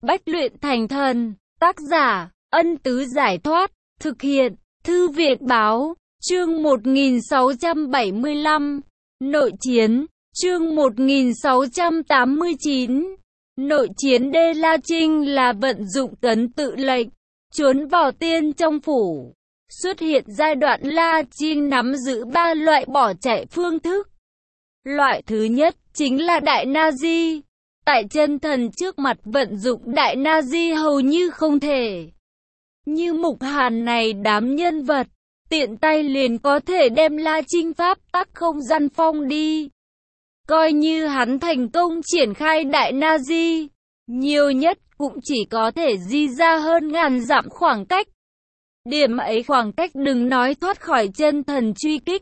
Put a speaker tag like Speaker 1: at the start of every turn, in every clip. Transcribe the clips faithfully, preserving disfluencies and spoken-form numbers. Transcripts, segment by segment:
Speaker 1: Bách luyện thành thần. Tác giả, Ân Tứ Giải Thoát. Thực hiện, Thư Viện Báo. Chương một nghìn sáu trăm bảy mươi lăm. Nội chiến. Chương một nghìn sáu trăm tám mươi chín. Nội chiến. Đê La Trinh là vận dụng cấn tự lệnh, trốn vào tiên trong phủ. Xuất hiện giai đoạn La Trinh nắm giữ ba loại bỏ chạy phương thức. Loại thứ nhất chính là Đại Na-di. Tại chân thần trước mặt vận dụng Đại Na-di hầu như không thể. Như Mục Hàn này đám nhân vật, tiện tay liền có thể đem La Trinh pháp tắc không gian phong đi. Coi như hắn thành công triển khai Đại Na-di, nhiều nhất cũng chỉ có thể di ra hơn ngàn dặm khoảng cách. Điểm ấy khoảng cách đừng nói thoát khỏi chân thần truy kích.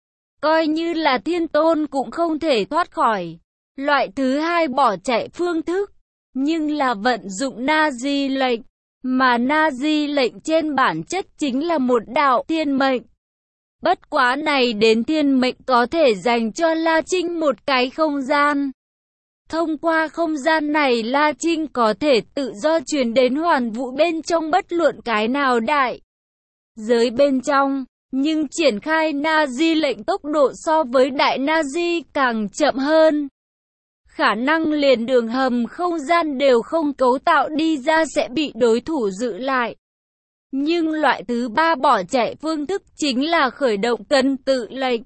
Speaker 1: Coi như là thiên tôn cũng không thể thoát khỏi. Loại thứ hai bỏ chạy phương thức, nhưng là vận dụng Na-di lệnh. Mà Na-di lệnh trên bản chất chính là một đạo thiên mệnh. Bất quá này đến thiên mệnh có thể dành cho La Trinh một cái không gian. Thông qua không gian này La Trinh có thể tự do truyền đến hoàn vũ bên trong bất luận cái nào đại giới bên trong. Nhưng triển khai Na-di lệnh tốc độ so với Đại Na-di càng chậm hơn. Khả năng liền đường hầm không gian đều không cấu tạo đi ra sẽ bị đối thủ giữ lại. Nhưng loại thứ ba bỏ chạy phương thức chính là khởi động cấn tự lệnh.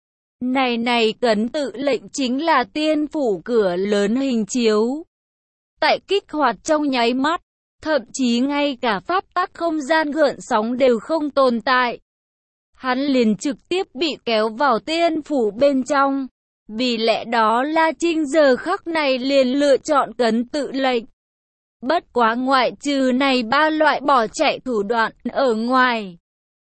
Speaker 1: Này này cấn tự lệnh chính là tiên phủ cửa lớn hình chiếu. Tại kích hoạt trong nháy mắt, thậm chí ngay cả pháp tắc không gian gợn sóng đều không tồn tại. Hắn liền trực tiếp bị kéo vào tiên phủ bên trong. Vì lẽ đó La Trinh giờ khắc này liền lựa chọn cấn tự lệnh. Bất quá ngoại trừ này ba loại bỏ chạy thủ đoạn ở ngoài,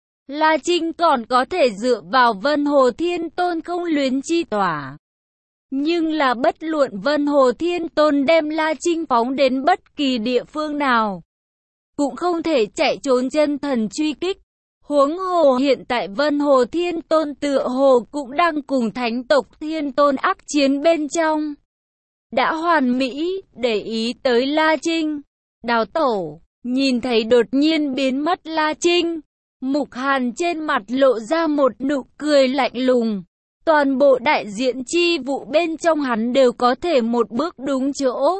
Speaker 1: La Trinh còn có thể dựa vào Vân Hồ Thiên Tôn không luyến chi tỏa. Nhưng là bất luận Vân Hồ Thiên Tôn đem La Trinh phóng đến bất kỳ địa phương nào, cũng không thể chạy trốn chân thần truy kích. Huống hồ hiện tại Vân Hồ Thiên Tôn tựa hồ cũng đang cùng Thánh tộc Thiên Tôn ác chiến bên trong. Đã hoàn mỹ, để ý tới La Trinh. Đào Tổ, nhìn thấy đột nhiên biến mất La Trinh, Mục Hàn trên mặt lộ ra một nụ cười lạnh lùng. Toàn bộ đại diện chi vụ bên trong hắn đều có thể một bước đúng chỗ.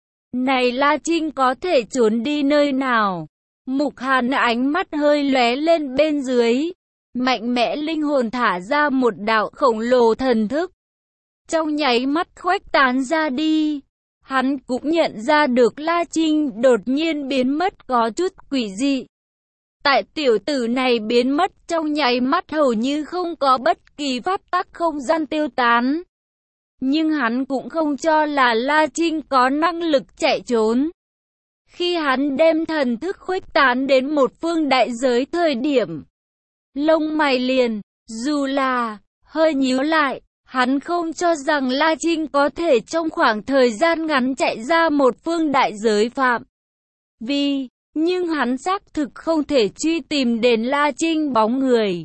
Speaker 1: Này La Trinh có thể trốn đi nơi nào? Mục Hàn ánh mắt hơi lóe lên bên dưới, mạnh mẽ linh hồn thả ra một đạo khổng lồ thần thức. Trong nháy mắt khuếch tán ra đi, hắn cũng nhận ra được La Trinh đột nhiên biến mất có chút quỷ dị. Tại tiểu tử này biến mất trong nháy mắt hầu như không có bất kỳ pháp tắc không gian tiêu tán. Nhưng hắn cũng không cho là La Trinh có năng lực chạy trốn. Khi hắn đem thần thức khuếch tán đến một phương đại giới thời điểm, lông mày liền, dù là, hơi nhíu lại, hắn không cho rằng La Trinh có thể trong khoảng thời gian ngắn chạy ra một phương đại giới phạm vi, nhưng hắn xác thực không thể truy tìm đến La Trinh bóng người.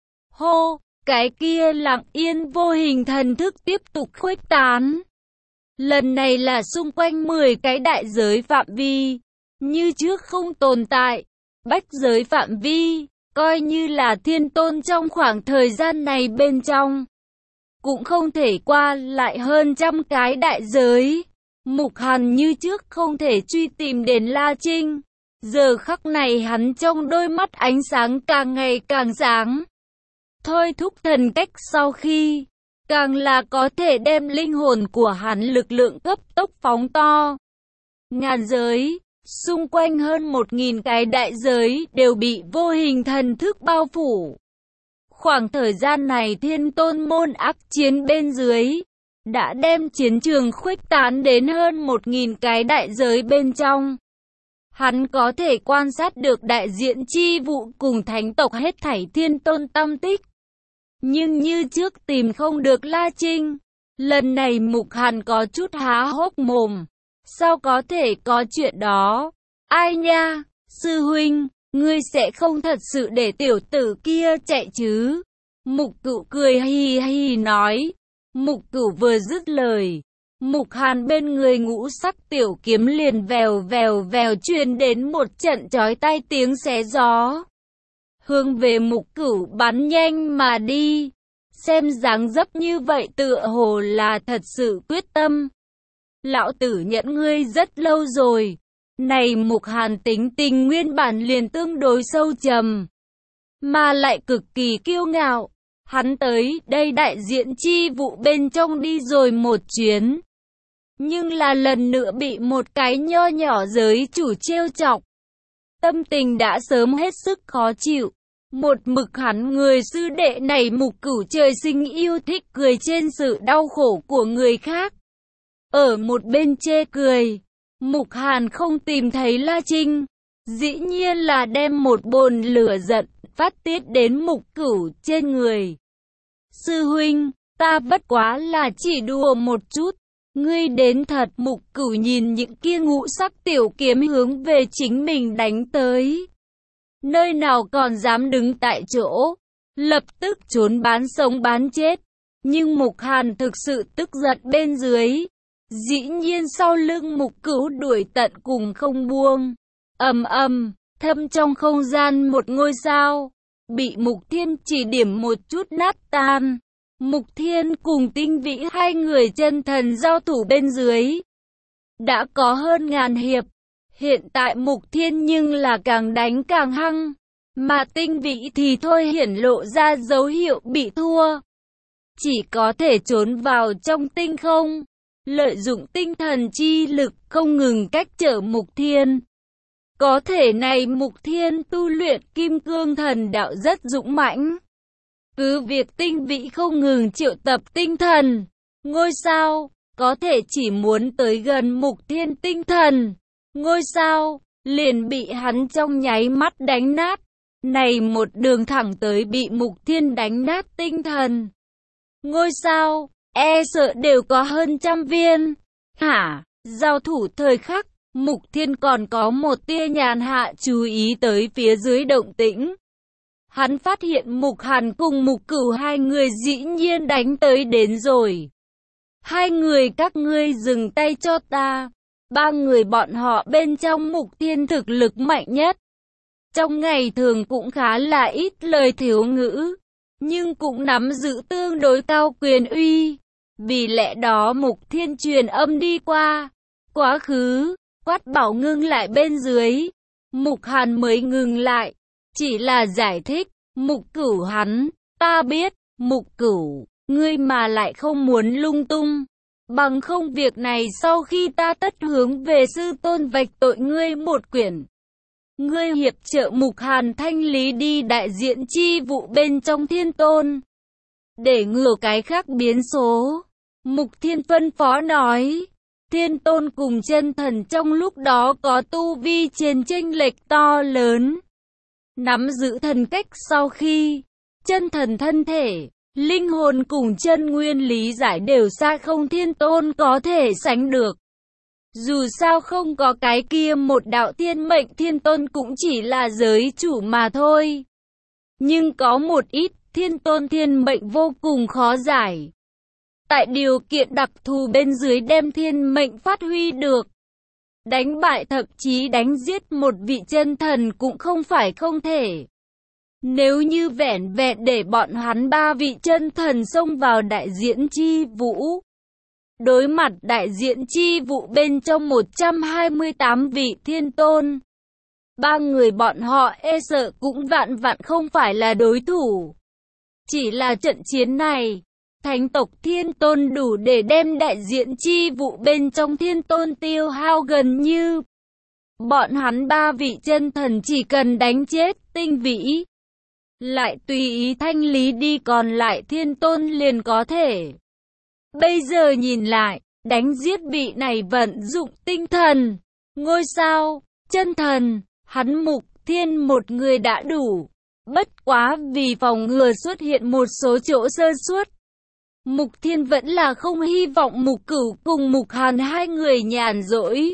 Speaker 1: Hô, cái kia lặng yên vô hình thần thức tiếp tục khuếch tán. Lần này là xung quanh mười cái đại giới phạm vi, như trước không tồn tại. Bách giới phạm vi, coi như là thiên tôn trong khoảng thời gian này bên trong, cũng không thể qua lại hơn trăm cái đại giới. Mục Hàn như trước không thể truy tìm đến La Trinh. Giờ khắc này hắn trong đôi mắt ánh sáng càng ngày càng sáng. Thôi thúc thần cách sau khi, càng là có thể đem linh hồn của hắn lực lượng cấp tốc phóng to. Ngàn giới, xung quanh hơn một nghìn cái đại giới đều bị vô hình thần thức bao phủ. Khoảng thời gian này thiên tôn môn ác chiến bên dưới, đã đem chiến trường khuếch tán đến hơn một nghìn cái đại giới bên trong. Hắn có thể quan sát được đại diện chi vụ cùng thánh tộc hết thảy thiên tôn tâm tích. Nhưng như trước tìm không được La Trinh. Lần này Mục Hàn có chút há hốc mồm. Sao có thể có chuyện đó? Ai nha, sư huynh, ngươi sẽ không thật sự để tiểu tử kia chạy chứ? Mục Cửu cười hì hì nói. Mục Cửu vừa dứt lời, Mục Hàn bên người ngũ sắc tiểu kiếm liền vèo vèo vèo truyền đến một trận chói tai tiếng xé gió. Hướng về Mục Cửu bắn nhanh mà đi. Xem dáng dấp như vậy tựa hồ là thật sự quyết tâm. Lão tử nhận ngươi rất lâu rồi. Này Mục Hàn tính tình nguyên bản liền tương đối sâu trầm, mà lại cực kỳ kiêu ngạo. Hắn tới đây đại diện chi vụ bên trong đi rồi một chuyến, nhưng là lần nữa bị một cái nho nhỏ giới chủ trêu chọc. Tâm tình đã sớm hết sức khó chịu. Một mực hắn người sư đệ này Mục Cửu trời sinh yêu thích cười trên sự đau khổ của người khác. Ở một bên chê cười, Mục Hàn không tìm thấy La Trinh, dĩ nhiên là đem một bồn lửa giận phát tiết đến Mục Cửu trên người. Sư huynh, ta bất quá là chỉ đùa một chút, ngươi đến thật. Mục Cửu nhìn những kia ngũ sắc tiểu kiếm hướng về chính mình đánh tới, nơi nào còn dám đứng tại chỗ, lập tức trốn bán sống bán chết. Nhưng Mục Hàn thực sự tức giận bên dưới, dĩ nhiên sau lưng Mục Cửu đuổi tận cùng không buông. Ầm ầm, thâm trong không gian một ngôi sao bị Mục Thiên chỉ điểm một chút nát tan. Mục Thiên cùng Tinh Vĩ hai người chân thần giao thủ bên dưới đã có hơn ngàn hiệp. Hiện tại Mục Thiên nhưng là càng đánh càng hăng, mà Tinh Vĩ thì thôi hiển lộ ra dấu hiệu bị thua, chỉ có thể trốn vào trong tinh không, lợi dụng tinh thần chi lực không ngừng cách trở Mục Thiên. Có thể này Mục Thiên tu luyện Kim Cương Thần Đạo rất dũng mãnh. Cứ việc Tinh Vĩ không ngừng triệu tập tinh thần ngôi sao, có thể chỉ muốn tới gần Mục Thiên tinh thần ngôi sao, liền bị hắn trong nháy mắt đánh nát. Này một đường thẳng tới bị Mục Thiên đánh nát tinh thần ngôi sao, e sợ đều có hơn trăm viên. Hả, giao thủ thời khắc, Mục Thiên còn có một tia nhàn hạ chú ý tới phía dưới động tĩnh. Hắn phát hiện Mục Hàn cùng Mục Cửu hai người dĩ nhiên đánh tới đến rồi. Hai người các ngươi dừng tay cho ta. Ba người bọn họ bên trong Mục Thiên thực lực mạnh nhất. Trong ngày thường cũng khá là ít lời thiếu ngữ, nhưng cũng nắm giữ tương đối cao quyền uy. Vì lẽ đó Mục Thiên truyền âm đi qua, quá khứ, quát bảo ngưng lại bên dưới. Mục Hàn mới ngừng lại, chỉ là giải thích. Mục Cửu hắn, ta biết, Mục Cửu, ngươi mà lại không muốn lung tung. Bằng không việc này sau khi ta tất hướng về sư tôn vạch tội ngươi một quyển. Ngươi hiệp trợ Mục Hàn thanh lý đi đại diện chi vụ bên trong Thiên Tôn, để ngừa cái khác biến số. Mục Thiên phân phó nói. Thiên Tôn cùng chân thần trong lúc đó có tu vi trên chênh lệch to lớn. Nắm giữ thần cách sau khi chân thần thân thể, linh hồn cùng chân nguyên lý giải đều xa không Thiên Tôn có thể sánh được. Dù sao không có cái kia một đạo thiên mệnh, Thiên Tôn cũng chỉ là giới chủ mà thôi. Nhưng có một ít Thiên Tôn thiên mệnh vô cùng khó giải. Tại điều kiện đặc thù bên dưới đem thiên mệnh phát huy được. Đánh bại thậm chí đánh giết một vị chân thần cũng không phải không thể. Nếu như vẻn vẹn để bọn hắn ba vị chân thần xông vào đại diễn chi vũ, đối mặt đại diện chi vụ bên trong một trăm hai mươi tám vị Thiên Tôn, ba người bọn họ e sợ cũng vạn vạn không phải là đối thủ. Chỉ là trận chiến này, Thánh tộc Thiên Tôn đủ để đem đại diện chi vụ bên trong Thiên Tôn tiêu hao gần như. Bọn hắn ba vị chân thần chỉ cần đánh chết Tinh Vĩ, lại tùy ý thanh lý đi còn lại Thiên Tôn liền có thể. Bây giờ nhìn lại, đánh giết vị này vận dụng tinh thần ngôi sao, chân thần, hắn Mục Thiên một người đã đủ. Bất quá vì phòng ngừa xuất hiện một số chỗ sơ suất, Mục Thiên vẫn là không hy vọng Mục Cửu cùng Mục Hàn hai người nhàn rỗi.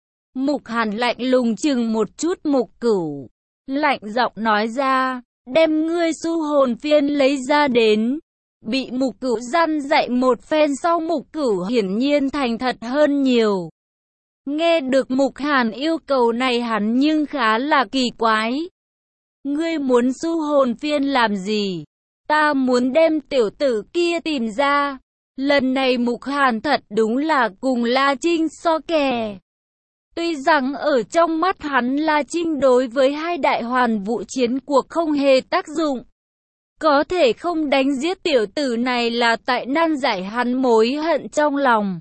Speaker 1: Mục Hàn lạnh lùng chừng một chút Mục Cửu, lạnh giọng nói ra, đem ngươi su hồn phiên lấy ra đến. Bị Mục Cửu răn dạy một phen sau, Mục Cửu hiển nhiên thành thật hơn nhiều. Nghe được Mục Hàn yêu cầu này hắn nhưng khá là kỳ quái. Ngươi muốn su hồn phiên làm gì? Ta muốn đem tiểu tử kia tìm ra. Lần này Mục Hàn thật đúng là cùng La Trinh so kè. Tuy rằng ở trong mắt hắn La Trinh đối với hai đại hoàn vũ chiến cuộc không hề tác dụng. Có thể không đánh giết tiểu tử này là tại nan giải hắn mối hận trong lòng.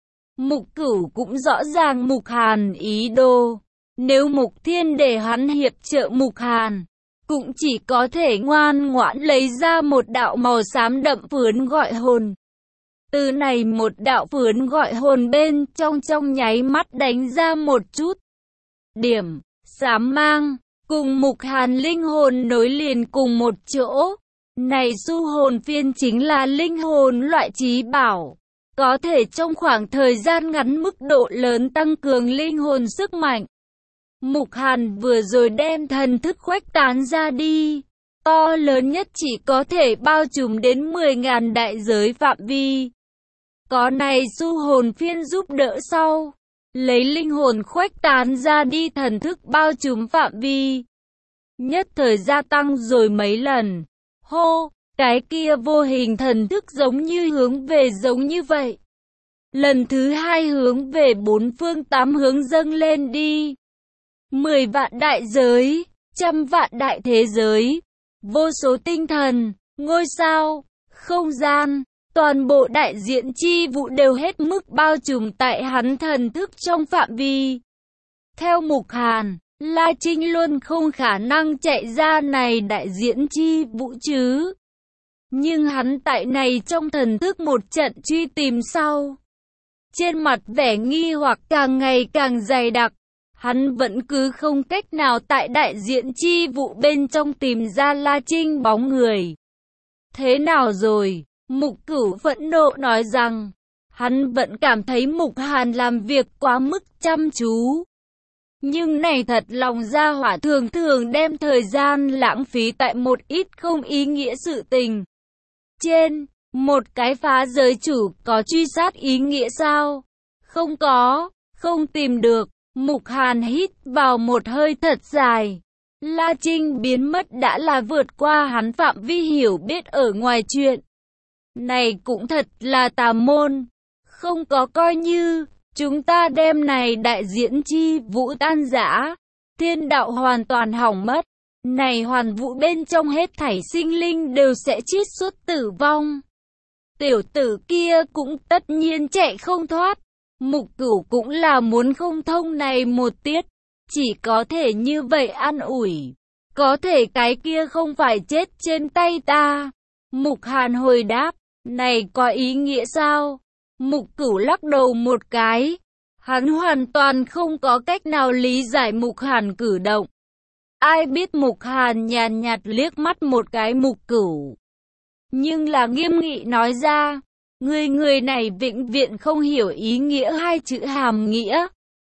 Speaker 1: Mục Cửu cũng rõ ràng Mục Hàn ý đồ. Nếu Mục Thiên để hắn hiệp trợ Mục Hàn, cũng chỉ có thể ngoan ngoãn lấy ra một đạo màu xám đậm phướn gọi hồn. Từ này một đạo phướn gọi hồn bên trong trong nháy mắt đánh ra một chút điểm xám mang, cùng Mục Hàn linh hồn nối liền cùng một chỗ. Này su hồn phiên chính là linh hồn loại trí bảo, có thể trong khoảng thời gian ngắn mức độ lớn tăng cường linh hồn sức mạnh. Mục Hàn vừa rồi đem thần thức khuếch tán ra đi, to lớn nhất chỉ có thể bao trùm đến mười nghìn đại giới phạm vi. Có này su hồn phiên giúp đỡ sau, lấy linh hồn khuếch tán ra đi thần thức bao trùm phạm vi, nhất thời gia tăng rồi mấy lần. Hô, cái kia vô hình thần thức giống như hướng về giống như vậy. Lần thứ hai hướng về bốn phương tám hướng dâng lên đi. Mười vạn đại giới, trăm vạn đại thế giới, vô số tinh thần, ngôi sao, không gian, toàn bộ đại diện chi vụ đều hết mức bao trùm tại hắn thần thức trong phạm vi. Theo Mục Hàn, La Trinh luôn không khả năng chạy ra này đại diễn chi vũ chứ. Nhưng hắn tại này trong thần thức một trận truy tìm sau, trên mặt vẻ nghi hoặc càng ngày càng dày đặc. Hắn vẫn cứ không cách nào tại đại diện chi vụ bên trong tìm ra La Trinh bóng người. Thế nào rồi? Mục Cửu phẫn nộ nói rằng, hắn vẫn cảm thấy Mục Hàn làm việc quá mức chăm chú. Nhưng này thật lòng gia hỏa thường thường đem thời gian lãng phí tại một ít không ý nghĩa sự tình. Trên, một cái phá giới chủ có truy sát ý nghĩa sao? Không có, không tìm được. Mục Hàn hít vào một hơi thật dài. La Trinh biến mất đã là vượt qua hắn phạm vi hiểu biết ở ngoài chuyện. Này cũng thật là tà môn. Không có coi như chúng ta đem này đại diễn chi vũ tan rã, thiên đạo hoàn toàn hỏng mất. Này hoàn vũ bên trong hết thảy sinh linh đều sẽ chiết xuất tử vong. Tiểu tử kia cũng tất nhiên chạy không thoát. Mục Cửu cũng là muốn không thông này một tiết, chỉ có thể như vậy an ủi. Có thể cái kia không phải chết trên tay ta. Mục Hàn hồi đáp, này có ý nghĩa sao? Mục Cửu lắc đầu một cái. Hắn hoàn toàn không có cách nào lý giải Mục Hàn cử động. Ai biết Mục Hàn nhàn nhạt liếc mắt một cái Mục Cửu, nhưng là nghiêm nghị nói ra, Người người này vĩnh viễn không hiểu ý nghĩa hai chữ hàm nghĩa.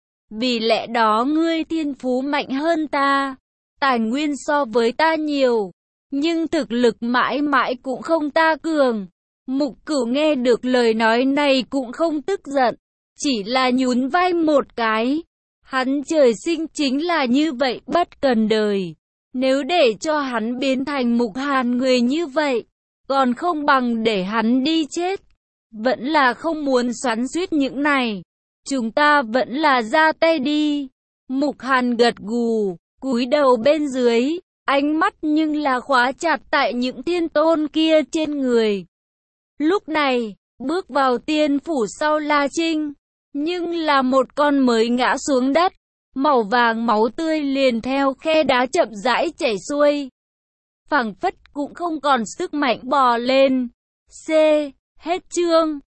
Speaker 1: Vì lẽ đó ngươi thiên phú mạnh hơn ta, tài nguyên so với ta nhiều, nhưng thực lực mãi mãi cũng không ta cường. Mục Cửu nghe được lời nói này cũng không tức giận, chỉ là nhún vai một cái. Hắn trời sinh chính là như vậy, bất cần đời. Nếu để cho hắn biến thành Mục Hàn người như vậy, còn không bằng để hắn đi chết. Vẫn là không muốn xoắn xuýt những này. Chúng ta vẫn là ra tay đi. Mục Hàn gật gù, cúi đầu bên dưới, ánh mắt nhưng là khóa chặt tại những thiên tôn kia trên người. Lúc này, bước vào tiên phủ sau La Trinh, nhưng là một con mới ngã xuống đất, màu vàng máu tươi liền theo khe đá chậm rãi chảy xuôi. Phảng phất cũng không còn sức mạnh bò lên. C. Hết chương.